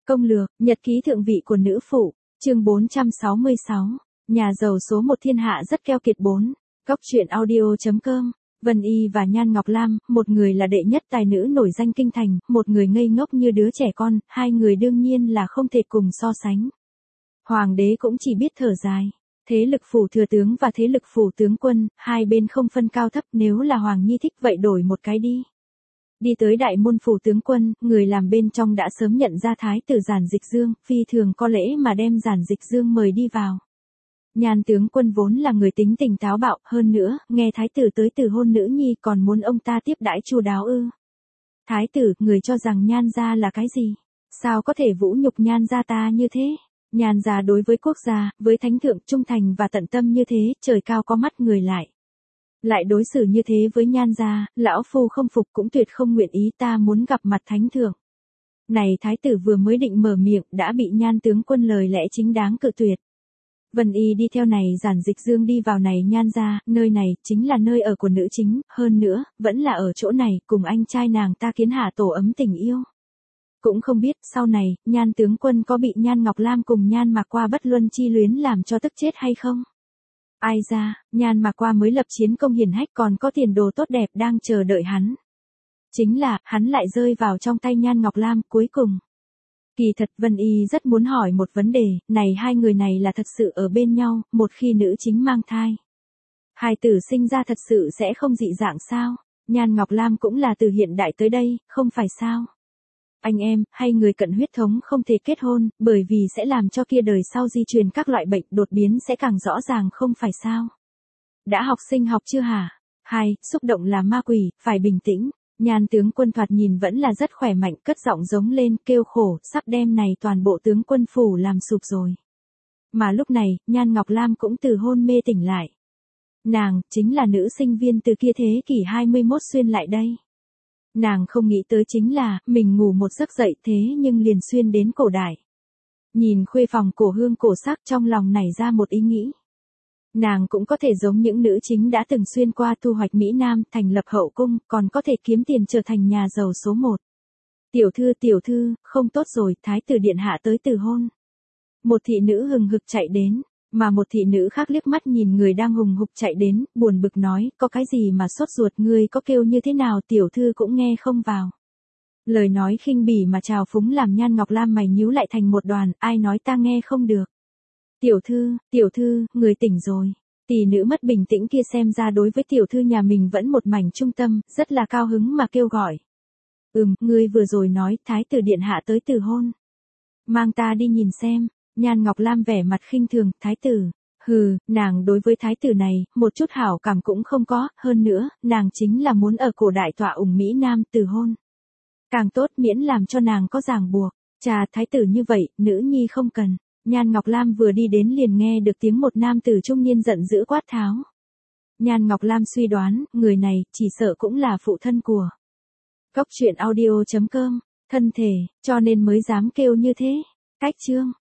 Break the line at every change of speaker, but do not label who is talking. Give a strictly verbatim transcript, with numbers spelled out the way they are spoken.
Công lược, nhật ký thượng vị của nữ phụ, chương bốn trăm sáu mươi sáu, nhà giàu số một thiên hạ rất keo kiệt bốn. Góc truyện audio.com, Vân Y và Nhan Ngọc Lam, một người là đệ nhất tài nữ nổi danh kinh thành, một người ngây ngốc như đứa trẻ con, hai người đương nhiên là không thể cùng so sánh. Hoàng đế cũng chỉ biết thở dài. Thế lực phủ thừa tướng và thế lực phủ tướng quân, hai bên không phân cao thấp, nếu là Hoàng Nhi thích vậy đổi một cái đi. Đi tới đại môn phủ tướng quân, người làm bên trong đã sớm nhận ra thái tử Giản Dịch Dương, phi thường có lễ mà đem Giản Dịch Dương mời đi vào. Nhan tướng quân vốn là người tính tình táo bạo, hơn nữa, nghe thái tử tới từ hôn nữ nhi còn muốn ông ta tiếp đãi chu đáo ư. Thái tử, người cho rằng Nhan gia là cái gì? Sao có thể vũ nhục Nhan gia ta như thế? Nhan gia đối với quốc gia, với thánh thượng trung thành và tận tâm như thế, trời cao có mắt người lại. Lại đối xử như thế với Nhan gia, lão phu không phục cũng tuyệt không nguyện ý, ta muốn gặp mặt thánh thượng. Này thái tử vừa mới định mở miệng đã bị Nhan tướng quân lời lẽ chính đáng cự tuyệt. Vân Y đi theo này Giản Dịch Dương đi vào này Nhan gia, nơi này chính là nơi ở của nữ chính, hơn nữa, vẫn là ở chỗ này cùng anh trai nàng ta kiến hạ tổ ấm tình yêu. Cũng không biết sau này, Nhan tướng quân có bị Nhan Ngọc Lam cùng Nhan Mạc Qua bất luân chi luyến làm cho tức chết hay không? Ai ra, Nhan Mạc Qua mới lập chiến công hiển hách còn có tiền đồ tốt đẹp đang chờ đợi hắn. Chính là, hắn lại rơi vào trong tay Nhan Ngọc Lam cuối cùng. Kỳ thật Vân Y rất muốn hỏi một vấn đề, này hai người này là thật sự ở bên nhau, một khi nữ chính mang thai. Hài tử sinh ra thật sự sẽ không dị dạng sao? Nhan Ngọc Lam cũng là từ hiện đại tới đây, không phải sao? Anh em, hay người cận huyết thống không thể kết hôn, bởi vì sẽ làm cho kia đời sau di truyền các loại bệnh đột biến sẽ càng rõ ràng không phải sao? Đã học sinh học chưa hả? Hai, xúc động là ma quỷ, phải bình tĩnh. Nhan tướng quân thoạt nhìn vẫn là rất khỏe mạnh, cất giọng giống lên, kêu khổ, sắp đem này toàn bộ tướng quân phủ làm sụp rồi. Mà lúc này, Nhan Ngọc Lam cũng từ hôn mê tỉnh lại. Nàng, chính là nữ sinh viên từ kia thế kỷ hai mươi mốt xuyên lại đây. Nàng không nghĩ tới chính là, mình ngủ một giấc dậy thế nhưng liền xuyên đến cổ đại. Nhìn khuê phòng cổ hương cổ sắc trong lòng nảy ra một ý nghĩ. Nàng cũng có thể giống những nữ chính đã từng xuyên qua thu hoạch Mỹ Nam, thành lập hậu cung, còn có thể kiếm tiền trở thành nhà giàu số một. Tiểu thư tiểu thư, không tốt rồi, thái tử điện hạ tới từ hôn. Một thị nữ hừng hực chạy đến, mà một thị nữ khác liếc mắt nhìn người đang hùng hục chạy đến, buồn bực nói, có cái gì mà sốt ruột, ngươi có kêu như thế nào tiểu thư cũng nghe không vào. Lời nói khinh bỉ mà trào phúng làm Nhan Ngọc Lam mày nhíu lại thành một đoàn, ai nói ta nghe không được. Tiểu thư, tiểu thư, người tỉnh rồi. Tỷ nữ mất bình tĩnh kia xem ra đối với tiểu thư nhà mình vẫn một mảnh trung tâm, rất là cao hứng mà kêu gọi. Ừm, ngươi vừa rồi nói thái tử điện hạ tới từ hôn. Mang ta đi nhìn xem. Nhan Ngọc Lam vẻ mặt khinh thường, thái tử. Hừ, nàng đối với thái tử này, một chút hảo cảm cũng không có, hơn nữa, nàng chính là muốn ở cổ đại tọa ủng Mỹ Nam từ hôn. Càng tốt miễn làm cho nàng có ràng buộc. Chà, thái tử như vậy, nữ nhi không cần. Nhan Ngọc Lam vừa đi đến liền nghe được tiếng một nam tử trung niên giận dữ quát tháo. Nhan Ngọc Lam suy đoán, người này, chỉ sợ cũng là phụ thân của. Góc truyện audio.com, thân thể, cho nên mới dám kêu như thế. Cách chương.